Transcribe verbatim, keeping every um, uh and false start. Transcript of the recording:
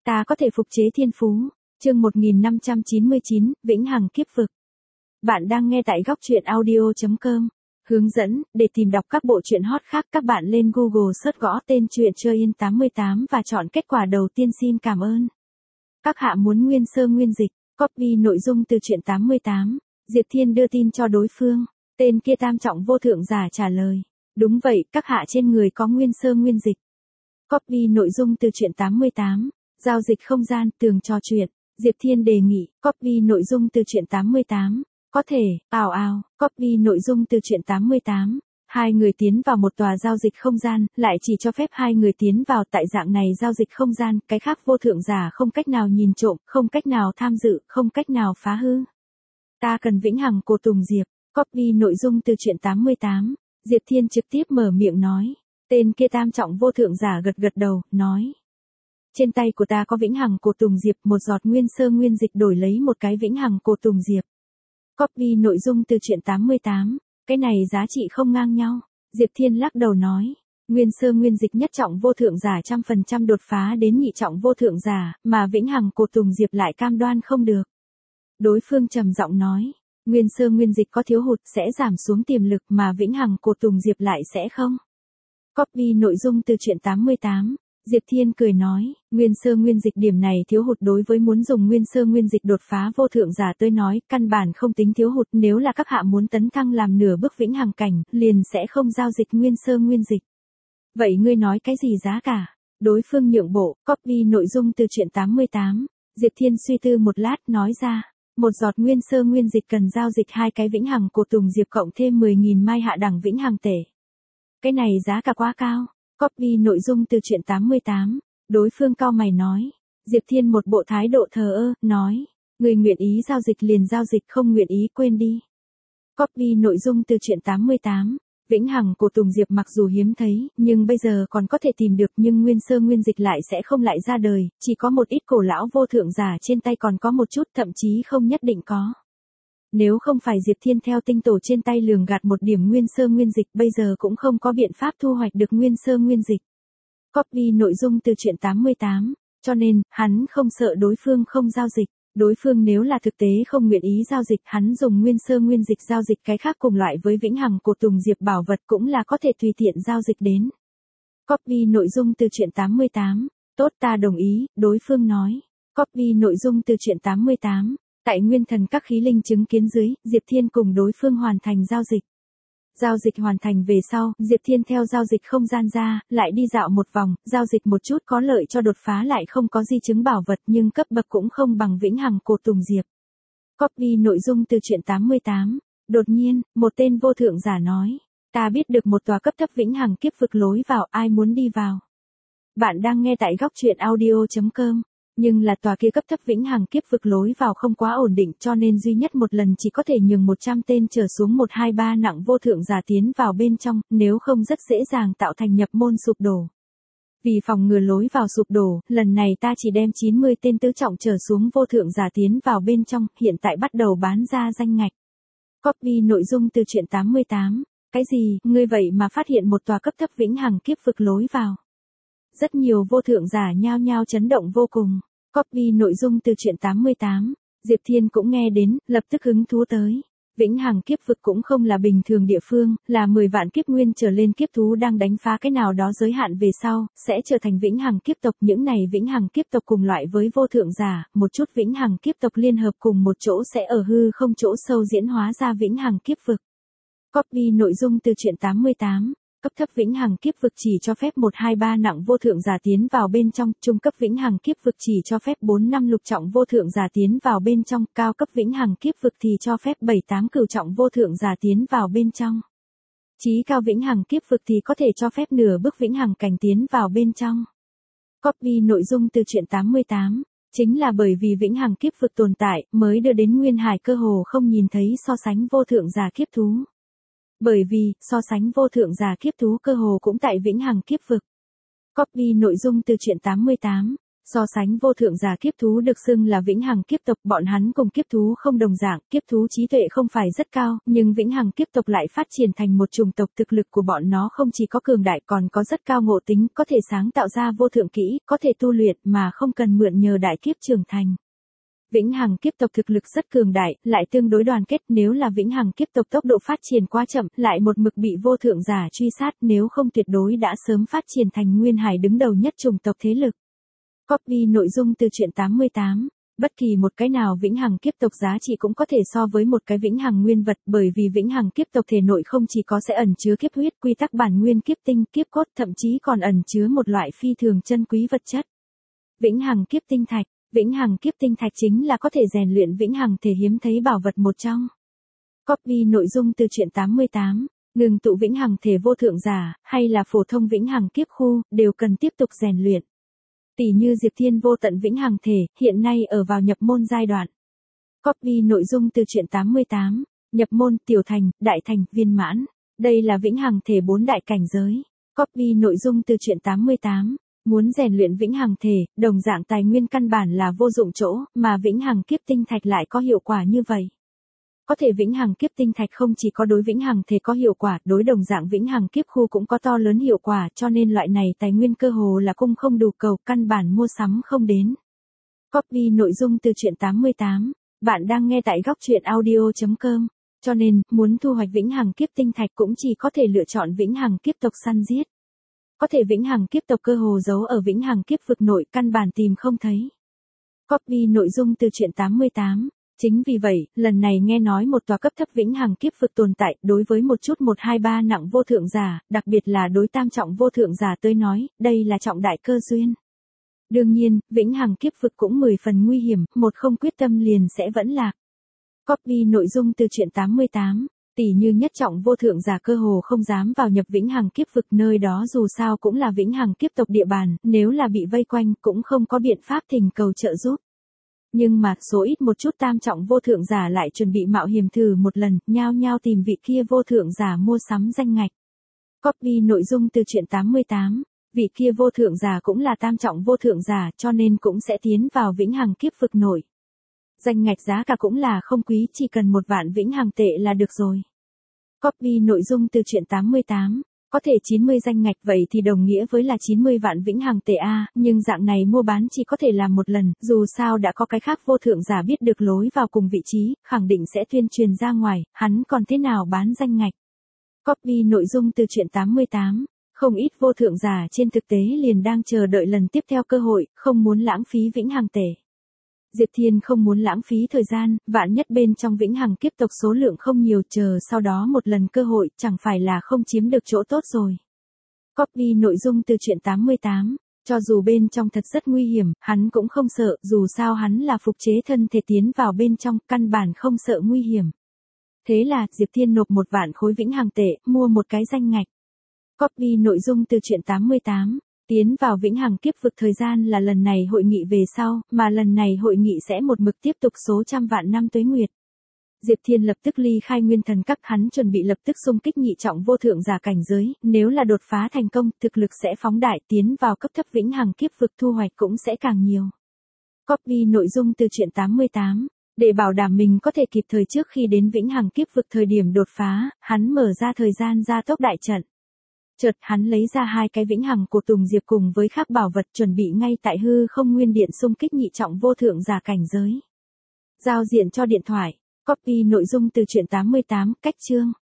Ta có thể phục chế thiên phú. Chương một nghìn năm trăm chín mươi chín, Vĩnh Hằng Kiếp Vực. Bạn đang nghe tại góc truyện audio chấm com. Hướng dẫn, để tìm đọc các bộ truyện hot khác các bạn lên Google search gõ tên truyện Chơi Yên tám mươi tám và chọn kết quả đầu tiên. Xin cảm ơn. Các hạ muốn nguyên sơ nguyên dịch, copy nội dung từ truyện tám mươi tám. Diệp Thiên đưa tin cho đối phương. Tên kia tam trọng vô thượng giả trả lời. Đúng vậy, các hạ trên người có nguyên sơ nguyên dịch. Copy nội dung từ truyện tám mươi tám. Giao dịch không gian, tường trò chuyện. Diệp Thiên đề nghị, copy nội dung từ truyện tám mươi tám. Có thể, ào ào, copy nội dung từ truyện tám mươi tám. Hai người tiến vào một tòa giao dịch không gian, lại chỉ cho phép hai người tiến vào. Tại dạng này giao dịch không gian, cái khác vô thượng giả không cách nào nhìn trộm, không cách nào tham dự, không cách nào phá hư. Ta cần Vĩnh Hằng Cổ Tùng Diệp. Copy nội dung từ truyện tám mươi tám. Diệp Thiên trực tiếp mở miệng nói. Tên kia tam trọng vô thượng giả gật gật đầu, nói. Trên tay của ta có Vĩnh Hằng Cổ Tùng Diệp, một giọt nguyên sơ nguyên dịch đổi lấy một cái Vĩnh Hằng Cổ Tùng Diệp. Copy nội dung từ truyện tám mươi tám. Cái này giá trị không ngang nhau. Diệp Thiên lắc đầu nói. Nguyên sơ nguyên dịch nhất trọng vô thượng giả trăm phần trăm đột phá đến nhị trọng vô thượng giả, mà Vĩnh Hằng Cổ Tùng Diệp lại cam đoan không được. Đối phương trầm giọng nói. Nguyên sơ nguyên dịch có thiếu hụt sẽ giảm xuống tiềm lực mà Vĩnh Hằng Cổ Tùng Diệp lại sẽ không. Copy nội dung từ truyện tám mươi tám. Diệp Thiên cười nói, nguyên sơ nguyên dịch điểm này thiếu hụt đối với muốn dùng nguyên sơ nguyên dịch đột phá vô thượng giả tôi nói, căn bản không tính thiếu hụt, nếu là các hạ muốn tấn thăng làm nửa bước vĩnh hằng cảnh, liền sẽ không giao dịch nguyên sơ nguyên dịch. Vậy ngươi nói cái gì giá cả? Đối phương nhượng bộ, copy nội dung từ truyện tám mươi tám. Diệp Thiên suy tư một lát nói ra, một giọt nguyên sơ nguyên dịch cần giao dịch hai cái Vĩnh Hằng Cổ Tùng Diệp cộng thêm mười nghìn mai hạ đẳng vĩnh hằng tể. Cái này giá cả quá cao. Copy nội dung từ truyện tám mươi tám. Đối phương cau mày nói. Diệp Thiên một bộ thái độ thờ ơ, nói. Người nguyện ý giao dịch liền giao dịch, không nguyện ý quên đi. Copy nội dung từ truyện tám mươi tám. Vĩnh Hằng Cổ Tùng Diệp mặc dù hiếm thấy, nhưng bây giờ còn có thể tìm được, nhưng nguyên sơ nguyên dịch lại sẽ không lại ra đời, chỉ có một ít cổ lão vô thượng giả trên tay còn có một chút, thậm chí không nhất định có. Nếu không phải Diệp Thiên theo tinh tổ trên tay lường gạt một điểm nguyên sơ nguyên dịch, bây giờ cũng không có biện pháp thu hoạch được nguyên sơ nguyên dịch. Copy nội dung từ truyện tám mươi tám, cho nên, hắn không sợ đối phương không giao dịch. Đối phương nếu là thực tế không nguyện ý giao dịch, hắn dùng nguyên sơ nguyên dịch giao dịch cái khác cùng loại với Vĩnh Hằng Cổ Tùng Diệp bảo vật cũng là có thể tùy tiện giao dịch đến. Copy nội dung từ truyện tám mươi tám, tốt ta đồng ý, đối phương nói. Copy nội dung từ truyện tám mươi tám. Tại nguyên thần các khí linh chứng kiến dưới, Diệp Thiên cùng đối phương hoàn thành giao dịch. Giao dịch hoàn thành về sau, Diệp Thiên theo giao dịch không gian ra, lại đi dạo một vòng, giao dịch một chút có lợi cho đột phá lại không có di chứng bảo vật nhưng cấp bậc cũng không bằng Vĩnh Hằng Cổ Tùng Diệp. Copy nội dung từ truyện tám mươi tám. Đột nhiên, một tên vô thượng giả nói. Ta biết được một tòa cấp thấp Vĩnh Hằng Kiếp Vực lối vào, ai muốn đi vào? Bạn đang nghe tại góc truyện audio chấm com. Nhưng là tòa kia cấp thấp Vĩnh Hằng Kiếp Vực lối vào không quá ổn định, cho nên duy nhất một lần chỉ có thể nhường một trăm tên trở xuống một hai ba nặng vô thượng giả tiến vào bên trong, nếu không rất dễ dàng tạo thành nhập môn sụp đổ. Vì phòng ngừa lối vào sụp đổ, lần này ta chỉ đem chín mươi tên tứ trọng trở xuống vô thượng giả tiến vào bên trong, hiện tại bắt đầu bán ra danh ngạch. Copy nội dung từ truyện tám mươi tám. Cái gì, ngươi vậy mà phát hiện một tòa cấp thấp Vĩnh Hằng Kiếp Vực lối vào? Rất nhiều vô thượng giả nhao nhao chấn động vô cùng. Copy nội dung từ truyện tám mươi tám. Diệp Thiên cũng nghe đến, lập tức hứng thú tới. Vĩnh Hằng Kiếp Vực cũng không là bình thường địa phương, là mười vạn kiếp nguyên trở lên kiếp thú đang đánh phá cái nào đó giới hạn về sau, sẽ trở thành Vĩnh Hằng Kiếp Tộc. Những này Vĩnh Hằng Kiếp Tộc cùng loại với vô thượng giả, một chút Vĩnh Hằng Kiếp Tộc liên hợp cùng một chỗ sẽ ở hư không chỗ sâu diễn hóa ra Vĩnh Hằng Kiếp Vực. Copy nội dung từ truyện tám mươi tám. Cấp thấp Vĩnh Hằng Kiếp Vực chỉ cho phép một hai ba nặng vô thượng giả tiến vào bên trong, trung cấp Vĩnh Hằng Kiếp Vực chỉ cho phép bốn năm lục trọng vô thượng giả tiến vào bên trong, cao cấp Vĩnh Hằng Kiếp Vực thì cho phép bảy tám cửu trọng vô thượng giả tiến vào bên trong. Chí cao Vĩnh Hằng Kiếp Vực thì có thể cho phép nửa bước Vĩnh Hằng cảnh tiến vào bên trong. Copy nội dung từ truyện tám mươi tám. Chính là bởi vì Vĩnh Hằng Kiếp Vực tồn tại, mới đưa đến Nguyên Hải cơ hồ không nhìn thấy so sánh vô thượng giả kiếp thú. Bởi vì, so sánh vô thượng giả kiếp thú cơ hồ cũng tại Vĩnh Hằng Kiếp Vực. Copy nội dung từ truyện tám mươi tám. So sánh vô thượng giả kiếp thú được xưng là vĩnh hằng kiếp tộc, bọn hắn cùng kiếp thú không đồng dạng, kiếp thú trí tuệ không phải rất cao, nhưng vĩnh hằng kiếp tộc lại phát triển thành một chủng tộc, thực lực của bọn nó không chỉ có cường đại còn có rất cao ngộ tính, có thể sáng tạo ra vô thượng kỹ, có thể tu luyện mà không cần mượn nhờ đại kiếp trưởng thành. Vĩnh hằng kiếp tộc thực lực rất cường đại, lại tương đối đoàn kết, nếu là vĩnh hằng kiếp tộc tốc độ phát triển quá chậm, lại một mực bị vô thượng giả truy sát, nếu không tuyệt đối đã sớm phát triển thành nguyên hải đứng đầu nhất chủng tộc thế lực. Copy nội dung từ truyện tám mươi tám. Bất kỳ một cái nào vĩnh hằng kiếp tộc giá trị cũng có thể so với một cái vĩnh hằng nguyên vật, bởi vì vĩnh hằng kiếp tộc thể nội không chỉ có sẽ ẩn chứa kiếp huyết, quy tắc bản nguyên kiếp tinh, kiếp cốt, thậm chí còn ẩn chứa một loại phi thường chân quý vật chất. Vĩnh hằng kiếp tinh thạch. Vĩnh hằng kiếp tinh thạch chính là có thể rèn luyện vĩnh hằng thể hiếm thấy bảo vật một trong. Copy nội dung từ truyện tám mươi tám. Ngừng tụ vĩnh hằng thể vô thượng giả, hay là phổ thông vĩnh hằng kiếp khu, đều cần tiếp tục rèn luyện. Tỷ như Diệp Thiên vô tận vĩnh hằng thể, hiện nay ở vào nhập môn giai đoạn. Copy nội dung từ truyện tám mươi tám. Nhập môn, tiểu thành, đại thành, viên mãn. Đây là vĩnh hằng thể bốn đại cảnh giới. Copy nội dung từ truyện tám mươi tám. Muốn rèn luyện vĩnh hằng thể, đồng dạng tài nguyên căn bản là vô dụng chỗ, mà vĩnh hằng kiếp tinh thạch lại có hiệu quả như vậy. Có thể vĩnh hằng kiếp tinh thạch không chỉ có đối vĩnh hằng thể có hiệu quả, đối đồng dạng vĩnh hằng kiếp khu cũng có to lớn hiệu quả, cho nên loại này tài nguyên cơ hồ là cung không đủ cầu, căn bản mua sắm không đến. Copy nội dung từ truyện tám mươi tám. Bạn đang nghe tại góc truyện audio chấm com. Cho nên, muốn thu hoạch vĩnh hằng kiếp tinh thạch cũng chỉ có thể lựa chọn vĩnh hằng kiếp tộc săn giết. Có thể vĩnh hằng kiếp tộc cơ hồ giấu ở vĩnh hằng kiếp vực nội, căn bản tìm không thấy. Copy nội dung từ truyện tám mươi tám. Chính vì vậy, lần này nghe nói một tòa cấp thấp vĩnh hằng kiếp vực tồn tại, đối với một chút một hai ba nặng vô thượng giả, đặc biệt là đối tam trọng vô thượng giả tới nói, đây là trọng đại cơ duyên. Đương nhiên, vĩnh hằng kiếp vực cũng mười phần nguy hiểm, một không quyết tâm liền sẽ vẫn lạc. Copy nội dung từ truyện tám mươi tám. Tỷ như nhất trọng vô thượng giả cơ hồ không dám vào nhập vĩnh hằng kiếp vực, nơi đó dù sao cũng là vĩnh hằng kiếp tộc địa bàn, nếu là bị vây quanh cũng không có biện pháp thỉnh cầu trợ giúp. Nhưng mà, số ít một chút tam trọng vô thượng giả lại chuẩn bị mạo hiểm thử một lần, nhao nhao tìm vị kia vô thượng giả mua sắm danh ngạch. Copy nội dung từ truyện tám mươi tám. Vị kia vô thượng giả cũng là tam trọng vô thượng giả, cho nên cũng sẽ tiến vào vĩnh hằng kiếp vực nội. Danh ngạch giá cả cũng là không quý, chỉ cần một vạn vĩnh hằng tệ là được rồi. Copy nội dung từ truyện tám mươi tám. Có thể chín mươi danh ngạch, vậy thì đồng nghĩa với là chín mươi vạn vĩnh hằng tệ a, nhưng dạng này mua bán chỉ có thể làm một lần, dù sao đã có cái khác vô thượng giả biết được lối vào cùng vị trí, khẳng định sẽ tuyên truyền ra ngoài, hắn còn thế nào bán danh ngạch. Copy nội dung từ truyện tám mươi tám. Không ít vô thượng giả trên thực tế liền đang chờ đợi lần tiếp theo cơ hội, không muốn lãng phí vĩnh hằng tệ. Diệp Thiên không muốn lãng phí thời gian, vạn nhất bên trong vĩnh hằng kiếp tộc số lượng không nhiều, chờ sau đó một lần cơ hội, chẳng phải là không chiếm được chỗ tốt rồi. Copy nội dung từ truyện tám mươi tám. Cho dù bên trong thật rất nguy hiểm, hắn cũng không sợ, dù sao hắn là phục chế thân thể tiến vào bên trong, căn bản không sợ nguy hiểm. Thế là, Diệp Thiên nộp một vạn khối vĩnh hằng tệ, mua một cái danh ngạch. Copy nội dung từ truyện tám mươi tám. Tiến vào vĩnh hằng kiếp vực thời gian là lần này hội nghị về sau, mà lần này hội nghị sẽ một mực tiếp tục số trăm vạn năm tuế nguyệt. Diệp Thiên lập tức ly khai nguyên thần các, hắn chuẩn bị lập tức xung kích nhị trọng vô thượng giả cảnh giới, nếu là đột phá thành công, thực lực sẽ phóng đại, tiến vào cấp thấp vĩnh hằng kiếp vực thu hoạch cũng sẽ càng nhiều. Copy nội dung từ truyện tám mươi tám. Để bảo đảm mình có thể kịp thời trước khi đến vĩnh hằng kiếp vực thời điểm đột phá, hắn mở ra thời gian gia tốc đại trận. Chợt hắn lấy ra hai cái vĩnh hằng của Tùng Diệp cùng với khác bảo vật, chuẩn bị ngay tại hư không nguyên điện xung kích nhị trọng vô thượng giả cảnh giới. Giao diện cho điện thoại. Copy nội dung từ truyện tám mươi tám, cách chương.